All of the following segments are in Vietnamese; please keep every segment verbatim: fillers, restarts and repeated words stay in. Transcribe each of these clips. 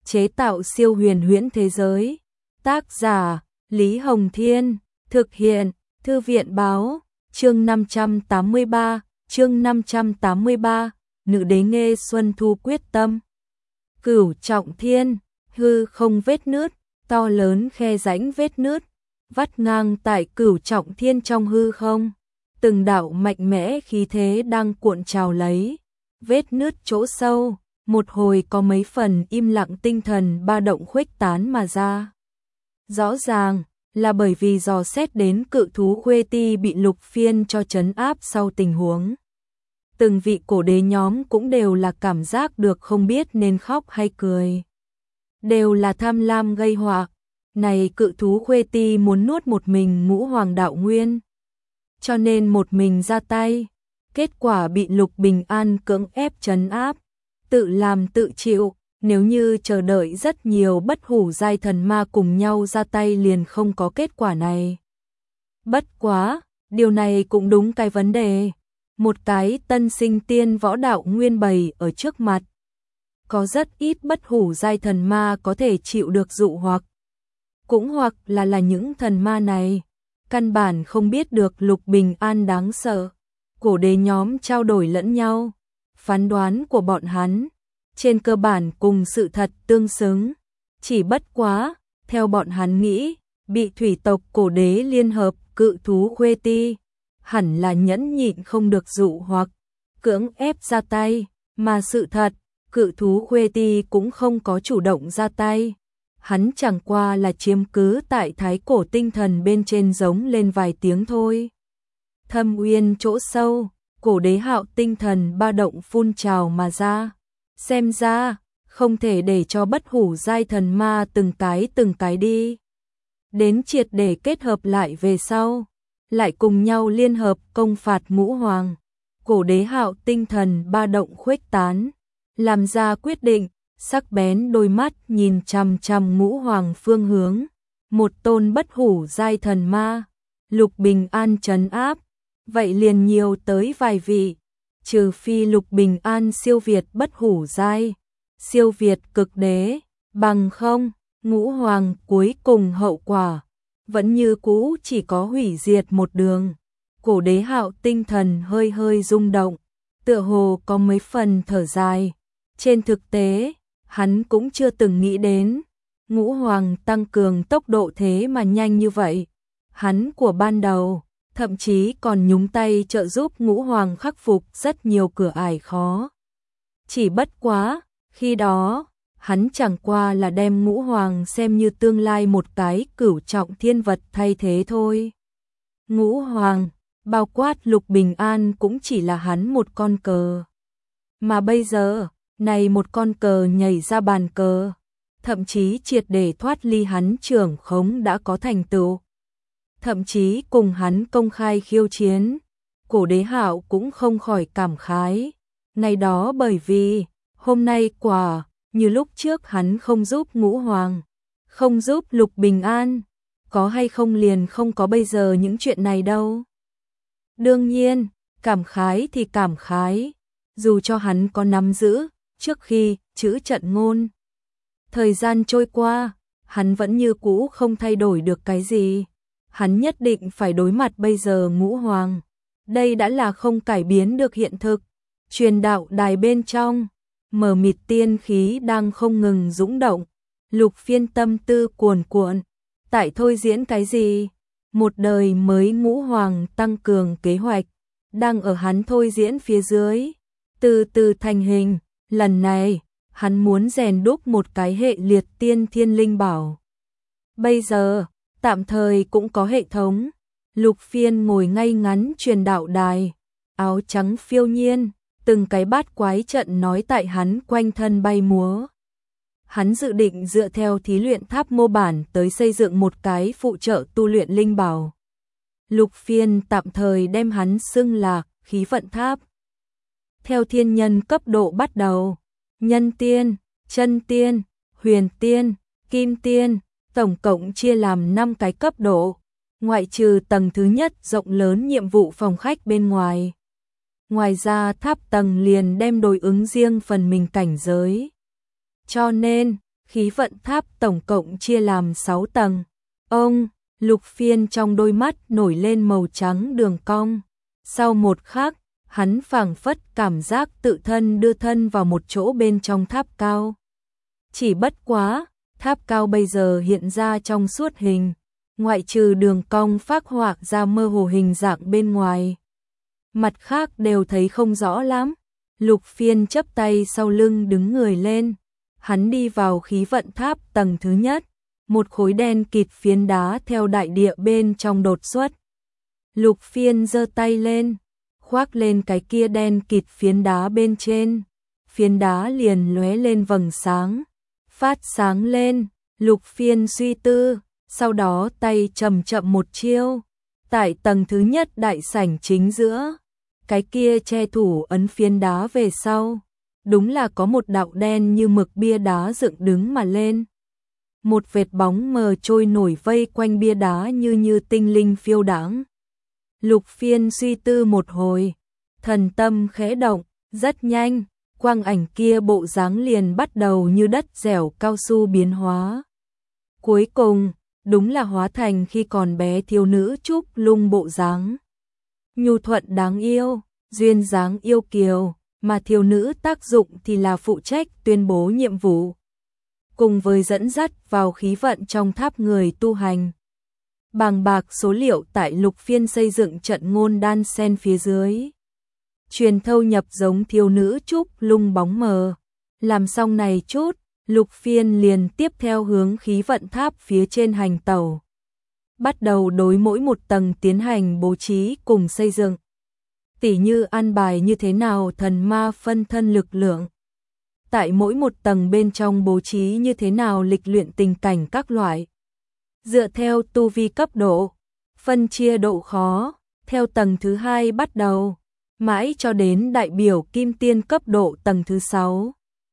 chế tạo siêu huyền huyễn thế giới. Tác giả Lý Hồng Thiên, thực hiện Thư viện Báo, chương năm trăm tám mươi ba, chương năm trăm tám mươi ba, nữ đế Nghê Xuân Thu quyết tâm. Cửu trọng thiên, hư không vết nứt, to lớn khe rãnh vết nứt, vắt ngang tại cửu trọng thiên trong hư không. Từng đạo mạnh mẽ khí thế đang cuộn trào lấy, vết nứt chỗ sâu, một hồi có mấy phần im lặng tinh thần ba động khuếch tán mà ra. Rõ ràng là bởi vì dò xét đến cự thú Khuê Ti bị Lục Phiên cho trấn áp sau tình huống. Từng vị cổ đế nhóm cũng đều là cảm giác được không biết nên khóc hay cười. Đều là tham lam gây họa. Này cự thú Khuê Ti muốn nuốt một mình Ngũ Hoàng Đạo Nguyên, cho nên một mình ra tay, kết quả bị Lục Bình An cưỡng ép trấn áp, tự làm tự chịu. Nếu như chờ đợi rất nhiều bất hủ giai thần ma cùng nhau ra tay liền không có kết quả này. Bất quá, điều này cũng đúng cái vấn đề. Một cái tân sinh tiên võ đạo nguyên bày ở trước mặt. Có rất ít bất hủ giai thần ma có thể chịu được dụ hoặc. Cũng hoặc là là những thần ma này căn bản không biết được Lục Bình An đáng sợ. Cổ đế nhóm trao đổi lẫn nhau, phán đoán của bọn hắn trên cơ bản cùng sự thật tương xứng. Chỉ bất quá, theo bọn hắn nghĩ, bị thủy tộc cổ đế liên hợp cự thú Khuê Ti hẳn là nhẫn nhịn không được dụ hoặc cưỡng ép ra tay, mà sự thật, cự thú Khuê Ti cũng không có chủ động ra tay. Hắn chẳng qua là chiếm cứ tại thái cổ tinh thần bên trên giống lên vài tiếng thôi. Thâm uyên chỗ sâu, cổ đế hạo tinh thần ba động phun trào mà ra. Xem ra, không thể để cho bất hủ giai thần ma từng cái từng cái đi. Đến triệt để kết hợp lại về sau, lại cùng nhau liên hợp công phạt Ngũ Hoàng. Cổ đế hạo tinh thần ba động khuếch tán, làm ra quyết định, sắc bén đôi mắt nhìn chằm chằm Ngũ Hoàng phương hướng. Một tôn bất hủ giai thần ma, Lục Bình An trấn áp, vậy liền nhiều tới vài vị. Trừ phi Lục Bình An siêu việt bất hủ giai, siêu việt cực đế, bằng không, Ngũ Hoàng cuối cùng hậu quả vẫn như cũ chỉ có hủy diệt một đường. Cổ đế hạo tinh thần hơi hơi rung động, tựa hồ có mấy phần thở dài. Trên thực tế, hắn cũng chưa từng nghĩ đến Ngũ Hoàng tăng cường tốc độ thế mà nhanh như vậy. Hắn của ban đầu thậm chí còn nhúng tay trợ giúp Ngũ Hoàng khắc phục rất nhiều cửa ải khó. Chỉ bất quá, khi đó, hắn chẳng qua là đem Ngũ Hoàng xem như tương lai một cái cửu trọng thiên vật thay thế thôi. Ngũ Hoàng, bao quát Lục Bình An cũng chỉ là hắn một con cờ. Mà bây giờ, này một con cờ nhảy ra bàn cờ, thậm chí triệt để thoát ly hắn trưởng khống đã có thành tựu. Thậm chí cùng hắn công khai khiêu chiến, cổ đế hạo cũng không khỏi cảm khái. Ngày đó bởi vì, hôm nay quả, như lúc trước hắn không giúp Ngũ Hoàng, không giúp Lục Bình An, có hay không liền không có bây giờ những chuyện này đâu. Đương nhiên, cảm khái thì cảm khái, dù cho hắn có nắm giữ, trước khi, chữ trận ngôn. Thời gian trôi qua, hắn vẫn như cũ không thay đổi được cái gì. Hắn nhất định phải đối mặt bây giờ Ngũ Hoàng. Đây đã là không cải biến được hiện thực. Truyền đạo đài bên trong, mờ mịt tiên khí đang không ngừng dũng động. Lục Phiên tâm tư cuồn cuộn. Tại thôi diễn cái gì? Một đời mới Ngũ Hoàng tăng cường kế hoạch, đang ở hắn thôi diễn phía dưới, từ từ thành hình. Lần này, hắn muốn rèn đúc một cái hệ liệt tiên thiên linh bảo. Bây giờ, tạm thời cũng có hệ thống. Lục Phiên ngồi ngay ngắn truyền đạo đài, áo trắng phiêu nhiên, từng cái bát quái trận nói tại hắn quanh thân bay múa. Hắn dự định dựa theo thí luyện tháp mô bản tới xây dựng một cái phụ trợ tu luyện linh bảo. Lục Phiên tạm thời đem hắn xưng là khí vận tháp. Theo thiên nhân cấp độ bắt đầu, nhân tiên, chân tiên, huyền tiên, kim tiên, tổng cộng chia làm năm cái cấp độ, ngoại trừ tầng thứ nhất rộng lớn nhiệm vụ phòng khách bên ngoài. Ngoài ra tháp tầng liền đem đối ứng riêng phần mình cảnh giới. Cho nên, Khí vận tháp tổng cộng chia làm sáu tầng. Ông, Lục Phiên trong đôi mắt nổi lên màu trắng đường cong. Sau một khắc, hắn phảng phất cảm giác tự thân đưa thân vào một chỗ bên trong tháp cao. Chỉ bất quá, tháp cao bây giờ hiện ra trong suốt hình, ngoại trừ đường cong phác họa ra mơ hồ hình dạng bên ngoài. Mặt khác đều thấy không rõ lắm. Lục Phiên chắp tay sau lưng đứng người lên. Hắn đi vào khí vận tháp tầng thứ nhất. Một khối đen kịt phiến đá theo đại địa bên trong đột xuất. Lục Phiên giơ tay lên, khoác lên cái kia đen kịt phiến đá bên trên. Phiến đá liền lóe lên vầng sáng, phát sáng lên. Lục Phiên suy tư, sau đó tay chậm chậm một chiêu. Tại tầng thứ nhất đại sảnh chính giữa, cái kia che thủ ấn phiến đá về sau, đúng là có một đạo đen như mực bia đá dựng đứng mà lên. Một vệt bóng mờ trôi nổi vây quanh bia đá như như tinh linh phiêu đãng. Lục Phiên suy tư một hồi, thần tâm khẽ động, rất nhanh, quang ảnh kia bộ dáng liền bắt đầu như đất dẻo cao su biến hóa. Cuối cùng, đúng là hóa thành khi còn bé thiếu nữ Trúc Lung bộ dáng. Nhu thuận đáng yêu, duyên dáng yêu kiều, mà thiếu nữ tác dụng thì là phụ trách tuyên bố nhiệm vụ, cùng với dẫn dắt vào khí vận trong tháp người tu hành. Bàng bạc số liệu tại Lục Phiên xây dựng trận ngôn đan sen phía dưới. Truyền thâu nhập giống thiếu nữ Trúc Lung bóng mờ. Làm xong này chút, Lục Phiên liền tiếp theo hướng khí vận tháp phía trên hành tẩu. Bắt đầu đối mỗi một tầng tiến hành bố trí cùng xây dựng. Tỉ như an bài như thế nào thần ma phân thân lực lượng. Tại mỗi một tầng bên trong bố trí như thế nào lịch luyện tình cảnh các loại. Dựa theo tu vi cấp độ, phân chia độ khó, theo tầng thứ hai bắt đầu, mãi cho đến đại biểu kim tiên cấp độ tầng thứ sáu.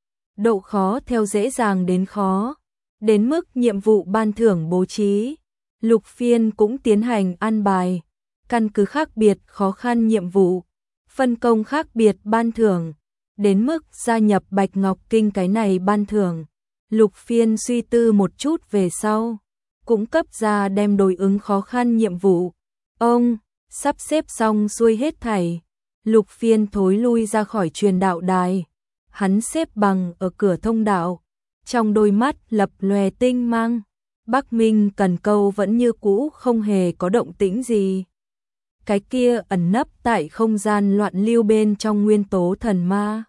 Độ khó theo dễ dàng đến khó, đến mức nhiệm vụ ban thưởng bố trí. Lục Phiên cũng tiến hành an bài, căn cứ khác biệt khó khăn nhiệm vụ, phân công khác biệt ban thưởng, đến mức gia nhập Bạch Ngọc Kinh cái này ban thưởng. Lục Phiên suy tư một chút về sau, cũng cấp ra đem đối ứng khó khăn nhiệm vụ. Ông, sắp xếp xong xuôi hết thảy, Lục Phiên thối lui ra khỏi truyền đạo đài. Hắn xếp bằng ở cửa thông đạo, trong đôi mắt lập lòe tinh mang. Bắc Minh Cần Câu vẫn như cũ không hề có động tĩnh gì. Cái kia ẩn nấp tại không gian loạn lưu bên trong nguyên tố thần ma.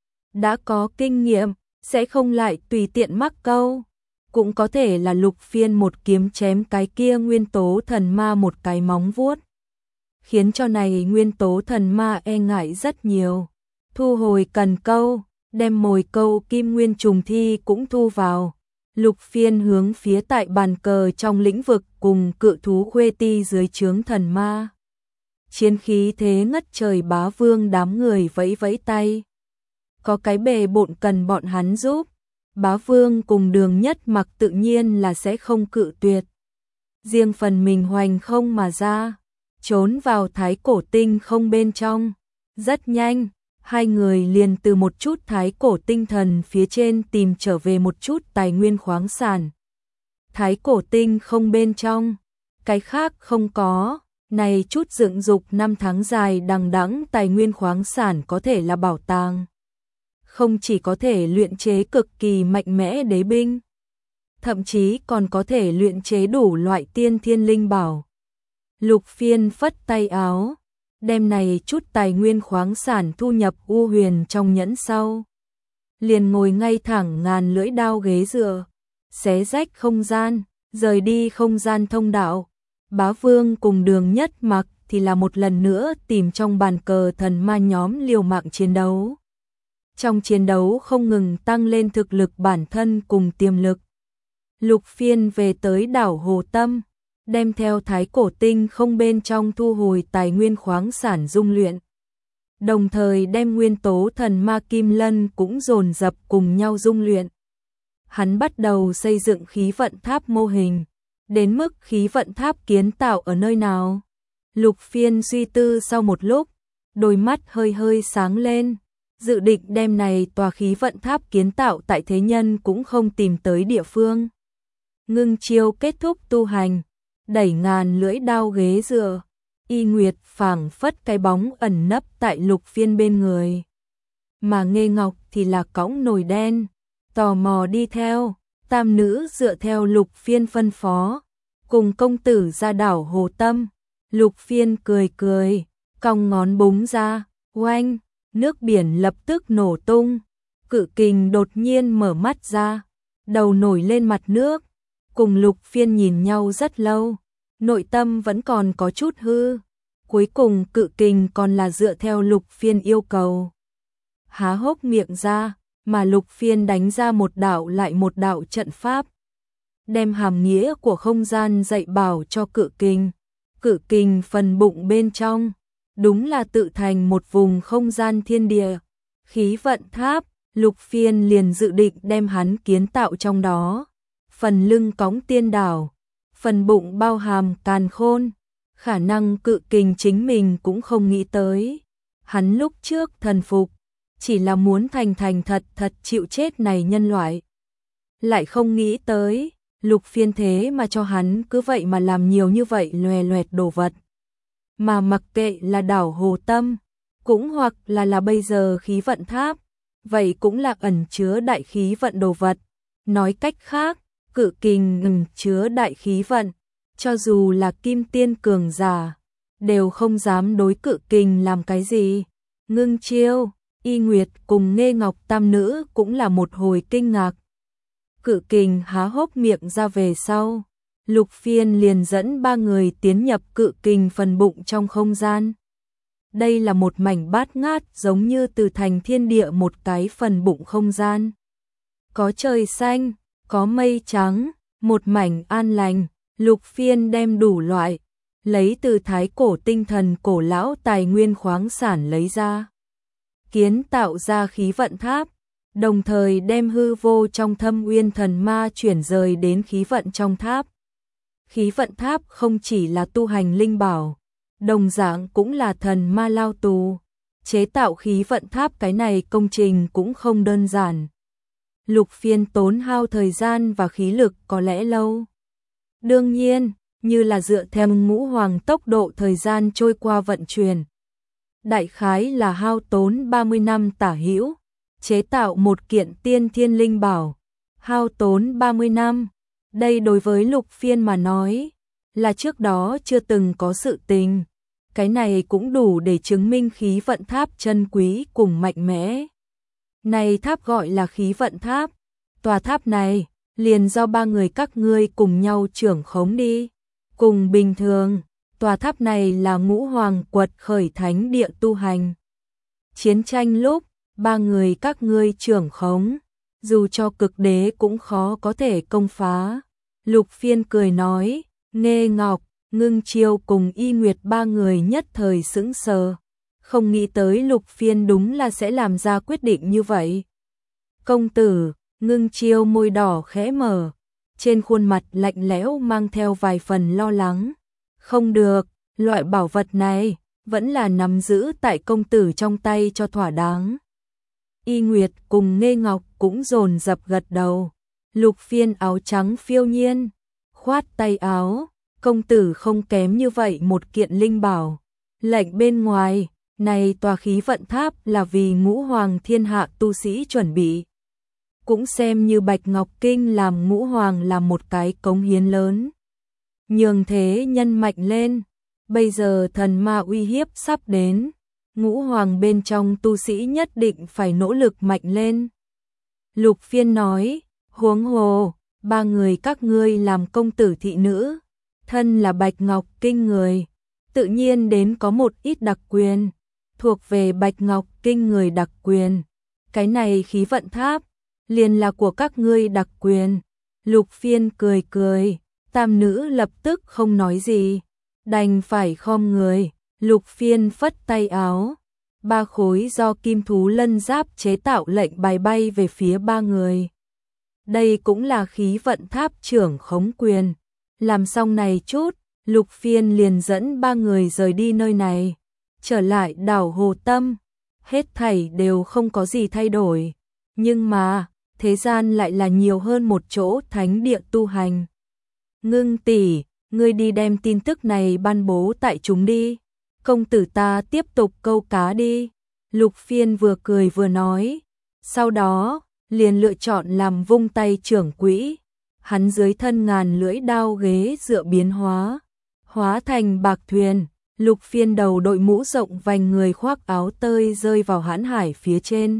Đã có kinh nghiệm, sẽ không lại tùy tiện mắc câu. Cũng có thể là Lục Phiên một kiếm chém cái kia nguyên tố thần ma một cái móng vuốt. Khiến cho này nguyên tố thần ma e ngại rất nhiều. Thu hồi cần câu, đem mồi câu kim nguyên trùng thi cũng thu vào. Lục Phiên hướng phía tại bàn cờ trong lĩnh vực cùng cự thú Khuê Ti dưới trướng thần ma. Chiến khí thế ngất trời bá vương đám người vẫy vẫy tay. Có cái bề bộn cần bọn hắn giúp. Bá vương cùng Đường Nhất Mặc tự nhiên là sẽ không cự tuyệt. Riêng phần mình hoành không mà ra, trốn vào thái cổ tinh không bên trong. Rất nhanh, hai người liền từ một chút thái cổ tinh thần phía trên tìm trở về một chút tài nguyên khoáng sản. Thái cổ tinh không bên trong, cái khác không có, này chút dựng dục năm tháng dài đằng đẵng tài nguyên khoáng sản có thể là bảo tàng. Không chỉ có thể luyện chế cực kỳ mạnh mẽ đế binh, thậm chí còn có thể luyện chế đủ loại tiên thiên linh bảo. Lục Phiên phất tay áo, đem này chút tài nguyên khoáng sản thu nhập u huyền trong nhẫn sau. Liền ngồi ngay thẳng ngàn lưỡi đao ghế dựa, xé rách không gian, rời đi không gian thông đạo. Bá Vương cùng Đường Nhất Mặc thì là một lần nữa tìm trong bàn cờ thần ma nhóm liều mạng chiến đấu. Trong chiến đấu không ngừng tăng lên thực lực bản thân cùng tiềm lực. Lục Phiên về tới đảo Hồ Tâm, đem theo thái cổ tinh không bên trong thu hồi tài nguyên khoáng sản dung luyện. Đồng thời đem nguyên tố thần ma Kim Lân cũng dồn dập cùng nhau dung luyện. Hắn bắt đầu xây dựng khí vận tháp mô hình. Đến mức khí vận tháp kiến tạo ở nơi nào? Lục Phiên suy tư sau một lúc, đôi mắt hơi hơi sáng lên. dự định đem này tòa khí vận tháp kiến tạo tại thế nhân cũng không tìm tới địa phương. Ngưng Chiêu kết thúc tu hành, đẩy ngàn lưỡi đao ghế dựa, Y Nguyệt phảng phất cái bóng ẩn nấp tại Lục Phiên bên người. Mà Nghê Ngọc thì là cõng nồi đen, tò mò đi theo, tam nữ dựa theo Lục Phiên phân phó, cùng công tử ra đảo Hồ Tâm. Lục Phiên cười cười, cong ngón búng ra, oanh, nước biển lập tức nổ tung, Cự Kình đột nhiên mở mắt ra, đầu nổi lên mặt nước, cùng Lục Phiên nhìn nhau rất lâu, nội tâm vẫn còn có chút hư, cuối cùng Cự Kình còn là dựa theo Lục Phiên yêu cầu. Há hốc miệng ra, mà Lục Phiên đánh ra một đạo lại một đạo trận pháp, đem hàm nghĩa của không gian dạy bảo cho Cự Kình. Cự Kình phần bụng bên trong, đúng là tự thành một vùng không gian thiên địa, khí vận tháp, Lục Phiên liền dự định đem hắn kiến tạo trong đó. Phần lưng cõng tiên đảo, phần bụng bao hàm càn khôn, khả năng Cự Kình chính mình cũng không nghĩ tới. Hắn lúc trước thần phục, chỉ là muốn thành thành thật thật chịu chết này nhân loại. Lại không nghĩ tới, Lục Phiên thế mà cho hắn cứ vậy mà làm nhiều như vậy loè loẹt đồ vật. Mà mặc kệ là đảo Hồ Tâm, cũng hoặc là là bây giờ khí vận tháp, vậy cũng là ẩn chứa đại khí vận đồ vật. Nói cách khác, Cự Kình ẩn chứa đại khí vận, cho dù là kim tiên cường giả, đều không dám đối Cự Kình làm cái gì. Ngưng Chiêu, Y Nguyệt cùng Nghê Ngọc tam nữ cũng là một hồi kinh ngạc. Cự Kình há hốc miệng ra về sau, Lục Phiên liền dẫn ba người tiến nhập Cự Kình phần bụng trong không gian. Đây là một mảnh bát ngát giống như từ thành thiên địa một cái phần bụng không gian. Có trời xanh, có mây trắng, một mảnh an lành. Lục Phiên đem đủ loại, lấy từ thái cổ tinh thần cổ lão tài nguyên khoáng sản lấy ra, kiến tạo ra khí vận tháp, đồng thời đem hư vô trong thâm uyên thần ma chuyển rời đến khí vận trong tháp. Khí vận tháp không chỉ là tu hành linh bảo, đồng dạng cũng là thần ma lao tù. Chế tạo khí vận tháp cái này công trình cũng không đơn giản. Lục Phiên tốn hao thời gian và khí lực có lẽ lâu. Đương nhiên, như là dựa theo ngũ hoàng tốc độ thời gian trôi qua vận chuyển. Đại khái là hao tốn ba mươi năm tả hữu, chế tạo một kiện tiên thiên linh bảo, hao tốn ba mươi năm. Đây đối với Lục Phiên mà nói, là trước đó chưa từng có sự tình. Cái này cũng đủ để chứng minh khí vận tháp chân quý cùng mạnh mẽ. Này tháp gọi là khí vận tháp, tòa tháp này liền do ba người các ngươi cùng nhau trưởng khống đi. Cùng bình thường, tòa tháp này là ngũ hoàng quật khởi thánh địa tu hành. Chiến tranh lúc, ba người các ngươi trưởng khống, dù cho cực đế cũng khó có thể công phá. Lục Phiên cười nói, Nghê Ngọc, Ngưng Chiêu cùng Y Nguyệt ba người nhất thời sững sờ, không nghĩ tới Lục Phiên đúng là sẽ làm ra quyết định như vậy. Công tử, Ngưng Chiêu môi đỏ khẽ mở, trên khuôn mặt lạnh lẽo mang theo vài phần lo lắng. Không được, loại bảo vật này vẫn là nắm giữ tại công tử trong tay cho thỏa đáng. Y Nguyệt cùng Nghê Ngọc cũng dồn dập gật đầu. Lục Phiên áo trắng phiêu nhiên, khoát tay áo, công tử không kém như vậy một kiện linh bảo. Lệnh bên ngoài, này tòa khí vận tháp là vì ngũ hoàng thiên hạ tu sĩ chuẩn bị. Cũng xem như Bạch Ngọc Kinh làm ngũ hoàng là một cái cống hiến lớn. Nhường thế nhân mạnh lên, bây giờ thần ma uy hiếp sắp đến, ngũ hoàng bên trong tu sĩ nhất định phải nỗ lực mạnh lên. Lục Phiên nói, huống hồ, ba người các ngươi làm công tử thị nữ, thân là Bạch Ngọc Kinh người, tự nhiên đến có một ít đặc quyền, thuộc về Bạch Ngọc Kinh người đặc quyền. Cái này khí vận tháp, liền là của các ngươi đặc quyền. Lục Phiên cười cười, tam nữ lập tức không nói gì, đành phải khom người. Lục Phiên phất tay áo, ba khối do kim thú lân giáp chế tạo lệnh bài bay về phía ba người. Đây cũng là khí vận tháp trưởng khống quyền. Làm xong này chút, Lục Phiên liền dẫn ba người rời đi nơi này, trở lại đảo Hồ Tâm. hết thảy đều không có gì thay đổi. Nhưng mà, thế gian lại là nhiều hơn một chỗ thánh địa tu hành. Ngưng tỷ, ngươi đi đem tin tức này ban bố tại chúng đi. Công tử ta tiếp tục câu cá đi. Lục Phiên vừa cười vừa nói. Sau đó, liền lựa chọn làm vung tay trưởng quỹ. Hắn dưới thân ngàn lưỡi đao ghế dựa biến hóa. Hóa thành bạc thuyền. Lục Phiên đầu đội mũ rộng vành người khoác áo tơi rơi vào hãn hải phía trên.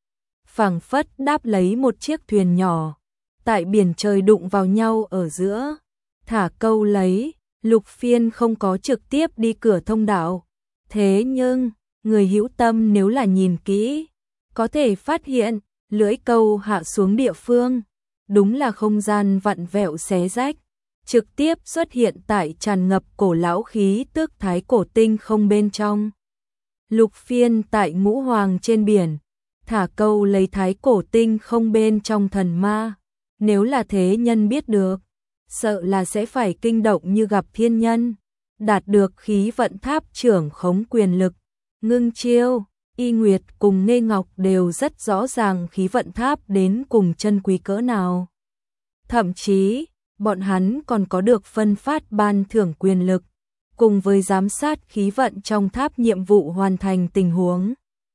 Phảng phất đáp lấy một chiếc thuyền nhỏ. Tại biển trời đụng vào nhau ở giữa. Thả câu lấy, Lục Phiên không có trực tiếp đi cửa thông đạo. Thế nhưng, người hữu tâm nếu là nhìn kỹ, có thể phát hiện, lưỡi câu hạ xuống địa phương. Đúng là không gian vặn vẹo xé rách. Trực tiếp xuất hiện tại tràn ngập cổ lão khí tước thái cổ tinh không bên trong. Lục Phiên tại Ngũ Hoàng trên biển, thả câu lấy thái cổ tinh không bên trong thần ma. Nếu là thế nhân biết được, sợ là sẽ phải kinh động như gặp thiên nhân. Đạt được khí vận tháp trưởng khống quyền lực. Ngưng Chiêu, Y Nguyệt cùng Nghê Ngọc đều rất rõ ràng khí vận tháp đến cùng chân quý cỡ nào. Thậm chí, bọn hắn còn có được phân phát ban thưởng quyền lực, cùng với giám sát khí vận trong tháp nhiệm vụ hoàn thành tình huống.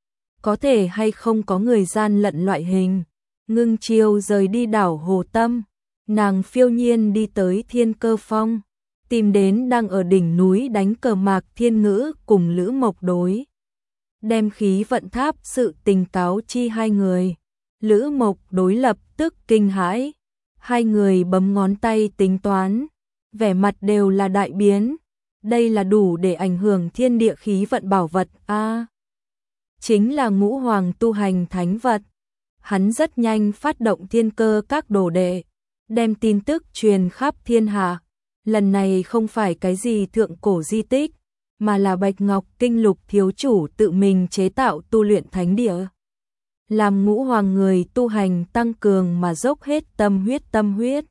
Có thể hay không có người gian lận loại hình. Ngưng Chiêu rời đi đảo Hồ Tâm, nàng phiêu nhiên đi tới Thiên Cơ Phong, tìm đến đang ở đỉnh núi đánh cờ mạc Thiên Ngữ cùng Lữ Mộc đối. Đem khí vận tháp sự tình cáo chi hai người. Lữ Mộc đối lập tức kinh hãi. Hai người bấm ngón tay tính toán, vẻ mặt đều là đại biến. Đây là đủ để ảnh hưởng thiên địa khí vận bảo vật a. À, chính là Ngũ Hoàng tu hành thánh vật. Hắn rất nhanh phát động thiên cơ các đồ đệ, đem tin tức truyền khắp thiên hạ. Lần này không phải cái gì thượng cổ di tích, mà là Bạch Ngọc Kinh Lục thiếu chủ tự mình chế tạo tu luyện thánh địa. Làm Ngũ Hoàng người tu hành tăng cường mà dốc hết tâm huyết tâm huyết.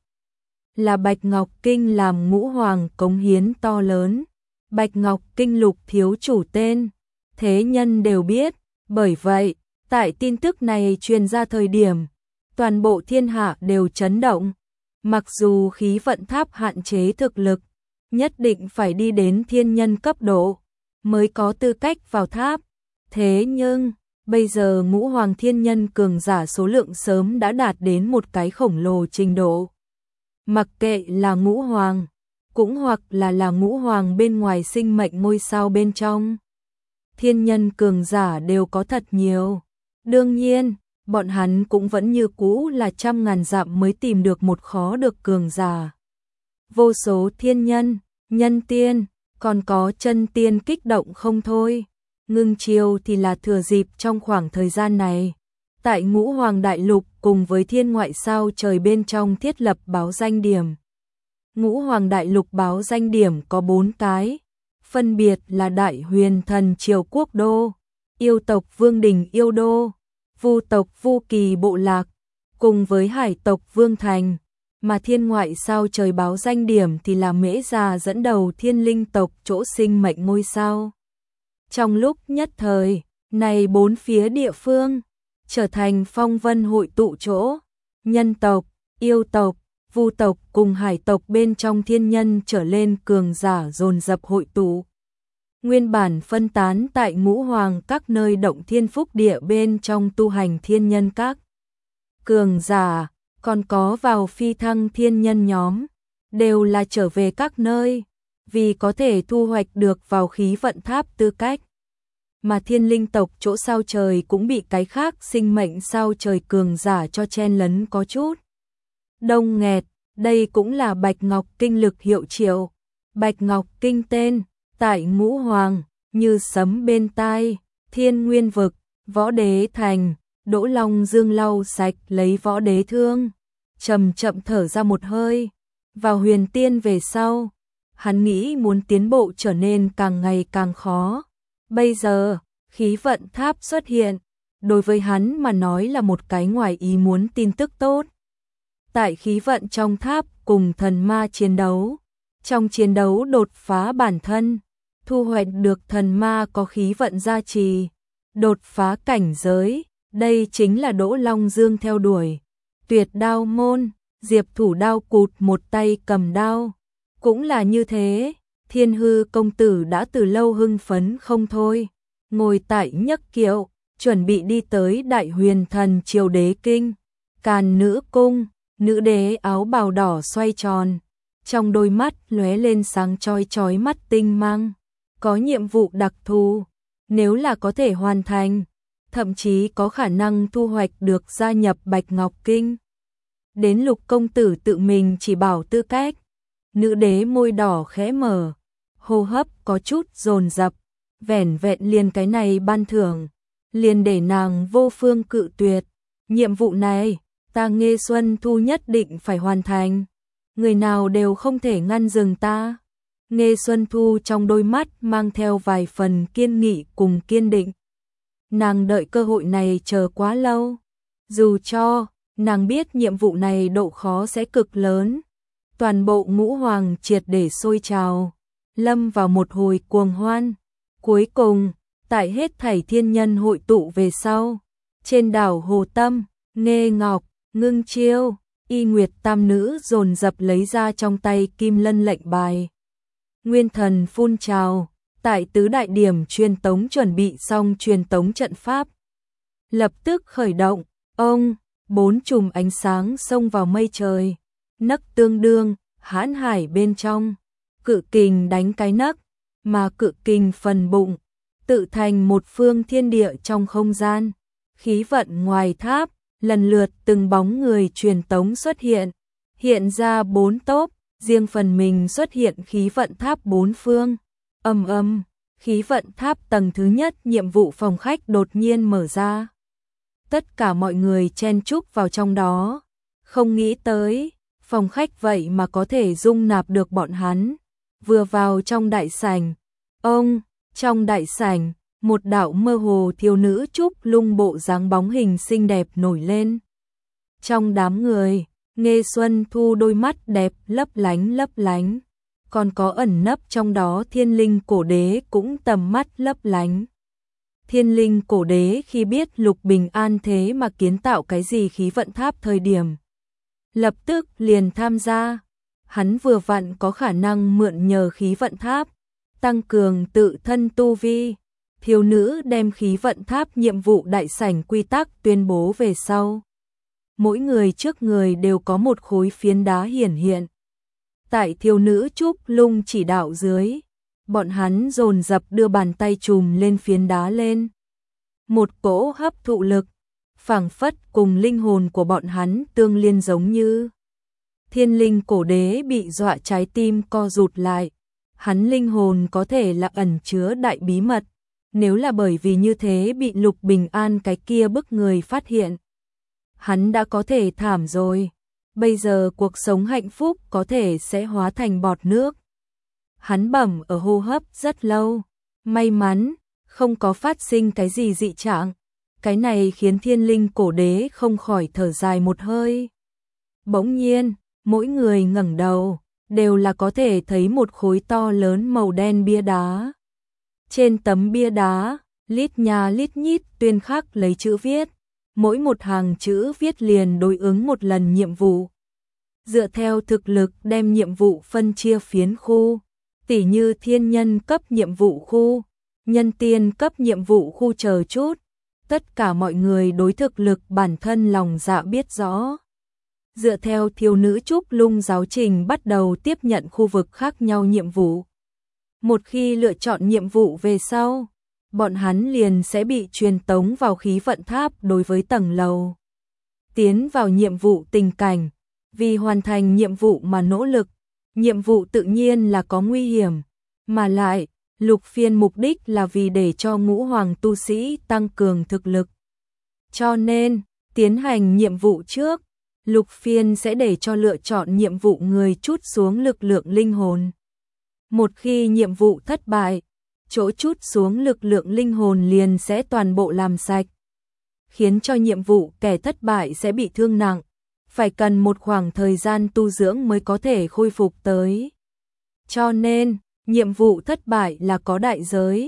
Là Bạch Ngọc Kinh làm Ngũ Hoàng cống hiến to lớn. Bạch Ngọc Kinh Lục thiếu chủ tên, thế nhân đều biết. Bởi vậy, tại tin tức này truyền ra thời điểm, toàn bộ thiên hạ đều chấn động. Mặc dù khí vận tháp hạn chế thực lực, nhất định phải đi đến thiên nhân cấp độ mới có tư cách vào tháp. Thế nhưng, bây giờ Ngũ Hoàng thiên nhân cường giả số lượng sớm đã đạt đến một cái khổng lồ trình độ. Mặc kệ là Ngũ Hoàng, cũng hoặc là là Ngũ Hoàng bên ngoài sinh mệnh ngôi sao bên trong. Thiên nhân cường giả đều có thật nhiều. Đương nhiên, bọn hắn cũng vẫn như cũ là trăm ngàn dặm mới tìm được một khó được cường giả. Vô số thiên nhân, nhân tiên, còn có chân tiên kích động không thôi. Ngưng Chiêu thì là thừa dịp trong khoảng thời gian này, tại Ngũ Hoàng đại lục cùng với thiên ngoại sao trời bên trong thiết lập báo danh điểm. Ngũ Hoàng đại lục báo danh điểm có bốn cái, phân biệt là Đại Huyền Thần Triều Quốc Đô, Yêu tộc Vương Đình Yêu Đô, Vu tộc Vu Kỳ Bộ Lạc, cùng với Hải tộc Vương Thành. Mà thiên ngoại sao trời báo danh điểm thì là Mễ Già dẫn đầu thiên linh tộc chỗ sinh mệnh ngôi sao. Trong lúc nhất thời, này bốn phía địa phương trở thành phong vân hội tụ chỗ. Nhân tộc, yêu tộc, vu tộc cùng hải tộc bên trong thiên nhân trở lên cường giả dồn dập hội tụ. Nguyên bản phân tán tại Ngũ Hoàng các nơi động thiên phúc địa bên trong tu hành thiên nhân các cường giả, còn có vào phi thăng thiên nhân nhóm, đều là trở về các nơi, vì có thể thu hoạch được vào khí vận tháp tư cách. Mà thiên linh tộc chỗ sao trời cũng bị cái khác sinh mệnh sao trời cường giả cho chen lấn có chút đông nghẹt. Đây cũng là Bạch Ngọc Kinh lực hiệu triệu. Bạch Ngọc Kinh tên, tại Ngũ Hoàng, như sấm bên tai, Thiên Nguyên Vực, Võ Đế Thành, Đỗ Long Dương lau sạch lấy Võ Đế thương, chậm chậm thở ra một hơi. Vào huyền tiên về sau, hắn nghĩ muốn tiến bộ trở nên càng ngày càng khó. Bây giờ, khí vận tháp xuất hiện, đối với hắn mà nói là một cái ngoài ý muốn tin tức tốt. Tại khí vận trong tháp cùng thần ma chiến đấu, trong chiến đấu đột phá bản thân, thu hoạch được thần ma có khí vận gia trì, đột phá cảnh giới, đây chính là Đỗ Long Dương theo đuổi. Tuyệt đao môn, Diệp Thủ Đao cụt một tay cầm đao. Cũng là như thế, Thiên Hư công tử đã từ lâu hưng phấn không thôi, ngồi tại nhấc kiệu, chuẩn bị đi tới Đại Huyền Thần Triều Đế Kinh. Càn Nữ cung, nữ đế áo bào đỏ xoay tròn, trong đôi mắt lóe lên sáng chói chói mắt tinh mang, có nhiệm vụ đặc thù, nếu là có thể hoàn thành, thậm chí có khả năng thu hoạch được gia nhập Bạch Ngọc Kinh. Đến Lục công tử tự mình chỉ bảo tư cách, nữ đế môi đỏ khẽ mở, hô hấp có chút dồn dập, vẻn vẹn liền cái này ban thưởng, liền để nàng vô phương cự tuyệt. Nhiệm vụ này, ta Nghê Xuân Thu nhất định phải hoàn thành, người nào đều không thể ngăn dừng ta. Nghê Xuân Thu trong đôi mắt mang theo vài phần kiên nghị cùng kiên định. Nàng đợi cơ hội này chờ quá lâu, dù cho nàng biết nhiệm vụ này độ khó sẽ cực lớn. Toàn bộ ngũ hoàng triệt để sôi trào, lâm vào một hồi cuồng hoan. Cuối cùng, tại hết thảy thiên nhân hội tụ về sau, trên đảo Hồ Tâm, Nghê Ngọc, Ngưng Chiêu, Y Nguyệt tam nữ dồn dập lấy ra trong tay Kim Lân lệnh bài. Nguyên thần phun trào, tại tứ đại điểm truyền tống chuẩn bị xong truyền tống trận pháp. Lập tức khởi động, ông, bốn chùm ánh sáng xông vào mây trời, nấc tương đương, hãn hải bên trong, cự kình đánh cái nấc, mà cự kình phần bụng, tự thành một phương thiên địa trong không gian. Khí vận ngoài tháp, lần lượt từng bóng người truyền tống xuất hiện, hiện ra bốn tốp, riêng phần mình xuất hiện khí vận tháp bốn phương. Ầm ầm, khí vận tháp tầng thứ nhất nhiệm vụ phòng khách đột nhiên mở ra. Tất cả mọi người chen chúc vào trong đó, không nghĩ tới, phòng khách vậy mà có thể dung nạp được bọn hắn. Vừa vào trong đại sảnh, ông, trong đại sảnh, một đạo mơ hồ thiếu nữ trúc lung bộ dáng bóng hình xinh đẹp nổi lên. Trong đám người, Nghê Xuân Thu đôi mắt đẹp lấp lánh lấp lánh, còn có ẩn nấp trong đó Thiên Linh cổ đế cũng tầm mắt lấp lánh. Thiên Linh cổ đế khi biết Lục Bình An thế mà kiến tạo cái gì khí vận tháp thời điểm, lập tức liền tham gia. Hắn vừa vặn có khả năng mượn nhờ khí vận tháp, tăng cường tự thân tu vi. Thiếu nữ đem khí vận tháp nhiệm vụ đại sảnh quy tắc tuyên bố về sau. Mỗi người trước người đều có một khối phiến đá hiển hiện. Tại thiếu nữ trúc lung chỉ đạo dưới, bọn hắn dồn dập đưa bàn tay chùm lên phiến đá lên. Một cỗ hấp thụ lực, phảng phất cùng linh hồn của bọn hắn tương liên giống như. Thiên Linh cổ đế bị dọa trái tim co rụt lại. Hắn linh hồn có thể là ẩn chứa đại bí mật. Nếu là bởi vì như thế bị Lục Bình An cái kia bức người phát hiện, hắn đã có thể thảm rồi. Bây giờ cuộc sống hạnh phúc có thể sẽ hóa thành bọt nước. Hắn bẩm ở hô hấp rất lâu, may mắn không có phát sinh cái gì dị trạng. Cái này khiến Thiên Linh cổ đế không khỏi thở dài một hơi. Bỗng nhiên, mỗi người ngẩng đầu, đều là có thể thấy một khối to lớn màu đen bia đá. Trên tấm bia đá, lít nha lít nhít tuyên khắc lấy chữ viết, mỗi một hàng chữ viết liền đối ứng một lần nhiệm vụ. Dựa theo thực lực đem nhiệm vụ phân chia phiến khu, tỉ như thiên nhân cấp nhiệm vụ khu, nhân tiên cấp nhiệm vụ khu chờ chút. Tất cả mọi người đối thực lực bản thân lòng dạ biết rõ. Dựa theo thiếu nữ trúc lung giáo trình bắt đầu tiếp nhận khu vực khác nhau nhiệm vụ. Một khi lựa chọn nhiệm vụ về sau, bọn hắn liền sẽ bị truyền tống vào khí vận tháp đối với tầng lầu. Tiến vào nhiệm vụ tình cảnh, vì hoàn thành nhiệm vụ mà nỗ lực, nhiệm vụ tự nhiên là có nguy hiểm, mà lại, Lục Phiên mục đích là vì để cho ngũ hoàng tu sĩ tăng cường thực lực. Cho nên, tiến hành nhiệm vụ trước, Lục Phiên sẽ để cho lựa chọn nhiệm vụ người trút xuống lực lượng linh hồn. Một khi nhiệm vụ thất bại, chỗ trút xuống lực lượng linh hồn liền sẽ toàn bộ làm sạch, khiến cho nhiệm vụ kẻ thất bại sẽ bị thương nặng, phải cần một khoảng thời gian tu dưỡng mới có thể khôi phục tới. Cho nên, nhiệm vụ thất bại là có đại giới,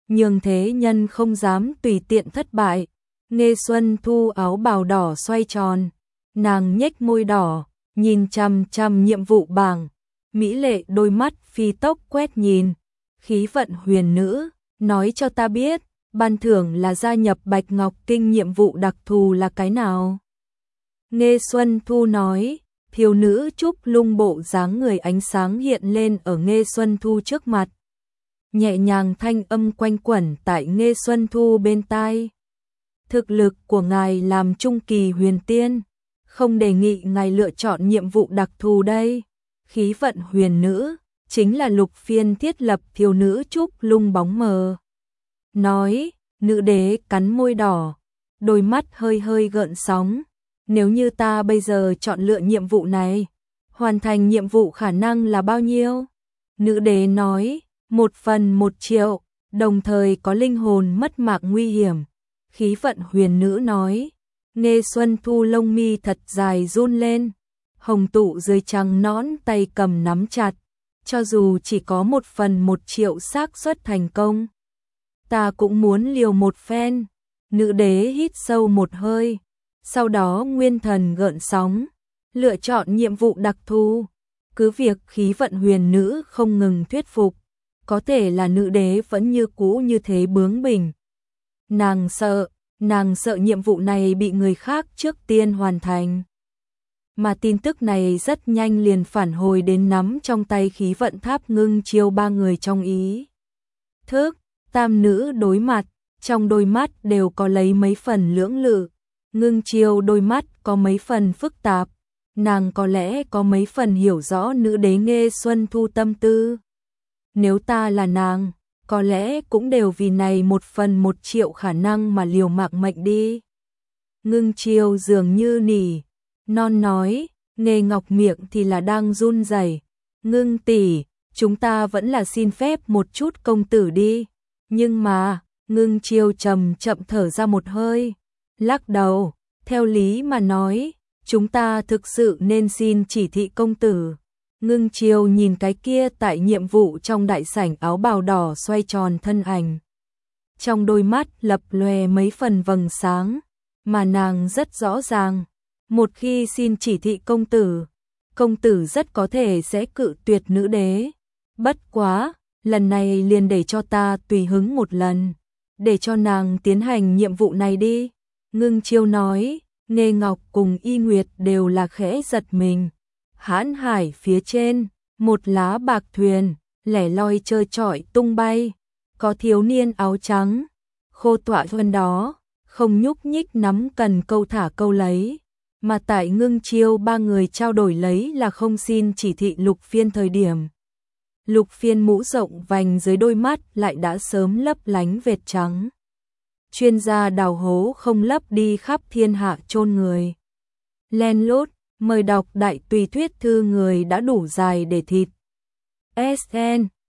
nhường thế nhân không dám tùy tiện thất bại. Nghê Xuân Thu áo bào đỏ xoay tròn, nàng nhếch môi đỏ, nhìn chằm chằm nhiệm vụ bảng, mỹ lệ đôi mắt phi tốc quét nhìn, khí vận huyền nữ, nói cho ta biết, ban thưởng là gia nhập Bạch Ngọc Kinh nhiệm vụ đặc thù là cái nào? Nghê Xuân Thu nói, thiếu nữ trúc lung bộ dáng người ánh sáng hiện lên ở Nghê Xuân Thu trước mặt. Nhẹ nhàng thanh âm quanh quẩn tại Nghê Xuân Thu bên tai. Thực lực của ngài làm trung kỳ huyền tiên, không đề nghị ngài lựa chọn nhiệm vụ đặc thù đây. Khí vận huyền nữ, chính là Lục Phiên thiết lập thiếu nữ trúc lung bóng mờ. Nói, nữ đế cắn môi đỏ, đôi mắt hơi hơi gợn sóng. Nếu như ta bây giờ chọn lựa nhiệm vụ này, hoàn thành nhiệm vụ khả năng là bao nhiêu? Nữ đế nói, một phần một triệu, đồng thời có linh hồn mất mạng nguy hiểm. Khí vận huyền nữ nói, Nghê Xuân Thu lông mi thật dài run lên, hồng tụ dưới trăng nõn tay cầm nắm chặt, cho dù chỉ có một phần một triệu xác suất thành công. Ta cũng muốn liều một phen. Nữ đế hít sâu một hơi, sau đó nguyên thần gợn sóng, lựa chọn nhiệm vụ đặc thù. Cứ việc khí vận huyền nữ không ngừng thuyết phục, có thể là nữ đế vẫn như cũ như thế bướng bỉnh. Nàng sợ, nàng sợ nhiệm vụ này bị người khác trước tiên hoàn thành. Mà tin tức này rất nhanh liền phản hồi đến nắm trong tay khí vận tháp ngưng chiêu ba người trong ý thức. Tam nữ đối mặt, trong đôi mắt đều có lấy mấy phần lưỡng lự. Ngưng chiêu đôi mắt có mấy phần phức tạp, nàng có lẽ có mấy phần hiểu rõ nữ đế Nghê Xuân Thu tâm tư. Nếu ta là nàng, có lẽ cũng đều vì này một phần một triệu khả năng mà liều mạng mệnh đi. Ngưng chiêu dường như nỉ, non nói, Nghê Ngọc miệng thì là đang run rẩy. Ngưng tỷ, chúng ta vẫn là xin phép một chút công tử đi. Nhưng mà, Ngưng chiêu chậm chậm thở ra một hơi, lắc đầu, theo lý mà nói, chúng ta thực sự nên xin chỉ thị công tử. Ngưng chiêu nhìn cái kia tại nhiệm vụ trong đại sảnh áo bào đỏ xoay tròn thân ảnh. Trong đôi mắt lập lòe mấy phần vầng sáng, mà nàng rất rõ ràng, một khi xin chỉ thị công tử, công tử rất có thể sẽ cự tuyệt nữ đế. Bất quá, lần này liền để cho ta tùy hứng một lần, để cho nàng tiến hành nhiệm vụ này đi. Ngưng chiêu nói, Nghê Ngọc cùng Y Nguyệt đều là khẽ giật mình. Hãn hải phía trên, một lá bạc thuyền, lẻ loi trơ trọi tung bay, có thiếu niên áo trắng, khô tọa hơn đó, không nhúc nhích nắm cần câu thả câu lấy, mà tại Ngưng chiêu ba người trao đổi lấy là không xin chỉ thị Lục Phiên thời điểm. Lục Phiên mũ rộng vành dưới đôi mắt lại đã sớm lấp lánh vệt trắng. Chuyên gia đào hố không lấp đi khắp thiên hạ chôn người. Len lút, mời đọc đại tùy thuyết thư người đã đủ dài để thịt. ét en